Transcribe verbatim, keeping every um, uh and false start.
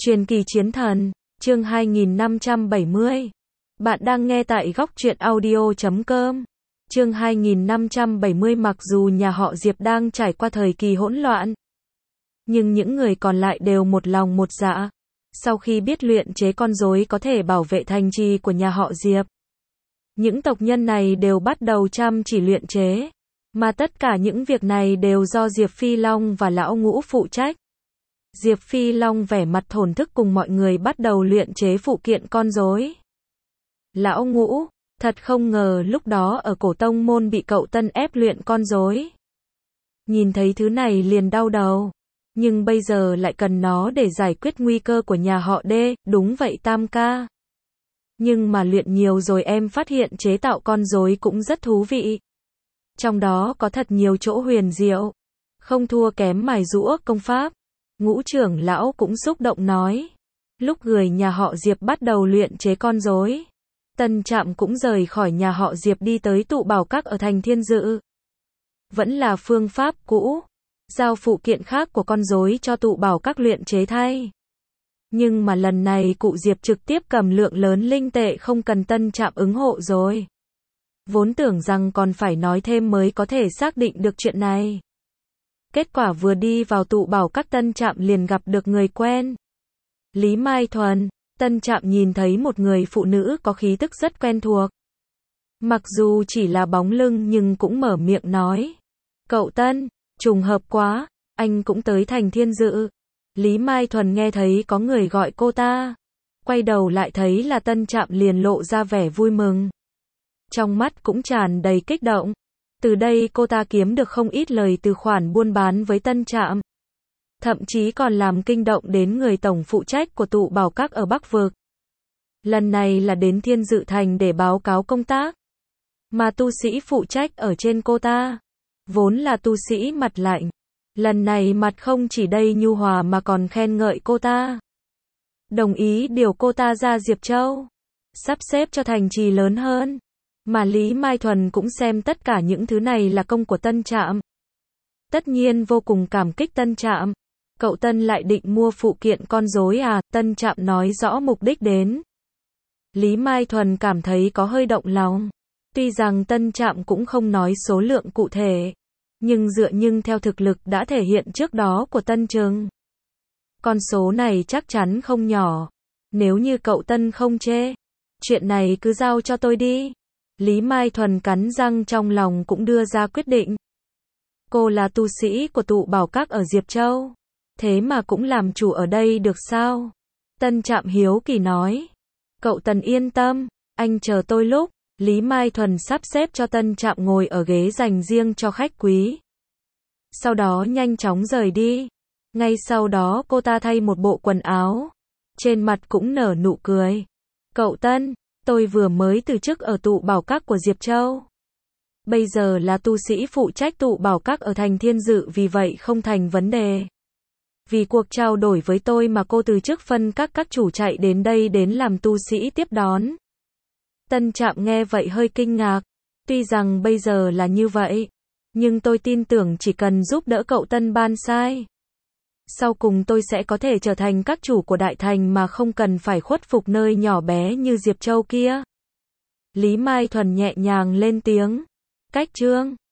Truyền kỳ chiến thần, chương hai nghìn năm trăm bảy mươi. Bạn đang nghe tại góc truyện audio chấm com. Chương hai nghìn năm trăm bảy mươi. Mặc dù nhà họ Diệp đang trải qua thời kỳ hỗn loạn, nhưng những người còn lại đều một lòng một dạ. Sau khi biết luyện chế con rối có thể bảo vệ thành trì của nhà họ Diệp, những tộc nhân này đều bắt đầu chăm chỉ luyện chế. Mà tất cả những việc này đều do Diệp Phi Long và Lão Ngũ phụ trách. Diệp Phi Long vẻ mặt thổn thức cùng mọi người bắt đầu luyện chế phụ kiện con rối. Lão Ngũ, thật không ngờ lúc đó ở cổ tông môn bị cậu Tân ép luyện con rối. Nhìn thấy thứ này liền đau đầu. Nhưng bây giờ lại cần nó để giải quyết nguy cơ của nhà họ Đê, đúng vậy Tam ca. Nhưng mà luyện nhiều rồi em phát hiện chế tạo con rối cũng rất thú vị. Trong đó có thật nhiều chỗ huyền diệu, không thua kém mài giũa công pháp. Ngũ trưởng lão cũng xúc động nói. Lúc người nhà họ Diệp bắt đầu luyện chế con rối, Tân Trạm cũng rời khỏi nhà họ Diệp đi tới tụ bảo các ở thành Thiên Dự. Vẫn là phương pháp cũ, giao phụ kiện khác của con rối cho tụ bảo các luyện chế thay. Nhưng mà lần này cụ Diệp trực tiếp cầm lượng lớn linh tệ không cần Tân Trạm ứng hộ rồi. Vốn tưởng rằng còn phải nói thêm mới có thể xác định được chuyện này. Kết quả vừa đi vào tụ bảo các Tân Trạm liền gặp được người quen. Lý Mai Thuần. Tân Trạm nhìn thấy một người phụ nữ có khí tức rất quen thuộc. Mặc dù chỉ là bóng lưng nhưng cũng mở miệng nói. Cậu Tân, trùng hợp quá, anh cũng tới thành Thiên Dự. Lý Mai Thuần nghe thấy có người gọi cô ta. Quay đầu lại thấy là Tân Trạm liền lộ ra vẻ vui mừng. Trong mắt cũng tràn đầy kích động. Từ đây cô ta kiếm được không ít lời từ khoản buôn bán với Tân Trạm. Thậm chí còn làm kinh động đến người tổng phụ trách của tụ bảo các ở Bắc Vực. Lần này là đến Thiên Dự Thành để báo cáo công tác. Mà tu sĩ phụ trách ở trên cô ta vốn là tu sĩ mặt lạnh. Lần này mặt không chỉ đầy nhu hòa mà còn khen ngợi cô ta. Đồng ý điều cô ta ra Diệp Châu, sắp xếp cho thành trì lớn hơn. Mà Lý Mai Thuần cũng xem tất cả những thứ này là công của Tân Trạm. Tất nhiên vô cùng cảm kích Tân Trạm. Cậu Tân lại định mua phụ kiện con rối à? Tân Trạm nói rõ mục đích đến. Lý Mai Thuần cảm thấy có hơi động lòng. Tuy rằng Tân Trạm cũng không nói số lượng cụ thể, nhưng dựa nhưng theo thực lực đã thể hiện trước đó của Tân Trừng, con số này chắc chắn không nhỏ. Nếu như cậu Tân không chê, chuyện này cứ giao cho tôi đi. Lý Mai Thuần cắn răng trong lòng cũng đưa ra quyết định. Cô là tu sĩ của tụ bảo các ở Diệp Châu, thế mà cũng làm chủ ở đây được sao? Tân Trạm hiếu kỳ nói. Cậu Tần yên tâm, anh chờ tôi lúc. Lý Mai Thuần sắp xếp cho Tân Trạm ngồi ở ghế dành riêng cho khách quý. Sau đó nhanh chóng rời đi. Ngay sau đó cô ta thay một bộ quần áo, trên mặt cũng nở nụ cười. Cậu Tân, tôi vừa mới từ chức ở tụ bảo các của Diệp Châu. Bây giờ là tu sĩ phụ trách tụ bảo các ở thành Thiên Dự, vì vậy không thành vấn đề. Vì cuộc trao đổi với tôi mà cô từ chức phân các các chủ chạy đến đây đến làm tu sĩ tiếp đón. Tân Trạm nghe vậy hơi kinh ngạc. Tuy rằng bây giờ là như vậy, nhưng tôi tin tưởng chỉ cần giúp đỡ cậu Tân ban sai, sau cùng tôi sẽ có thể trở thành các chủ của đại thành mà không cần phải khuất phục nơi nhỏ bé như Diệp Châu kia. Lý Mai Thuần nhẹ nhàng lên tiếng. Cách chương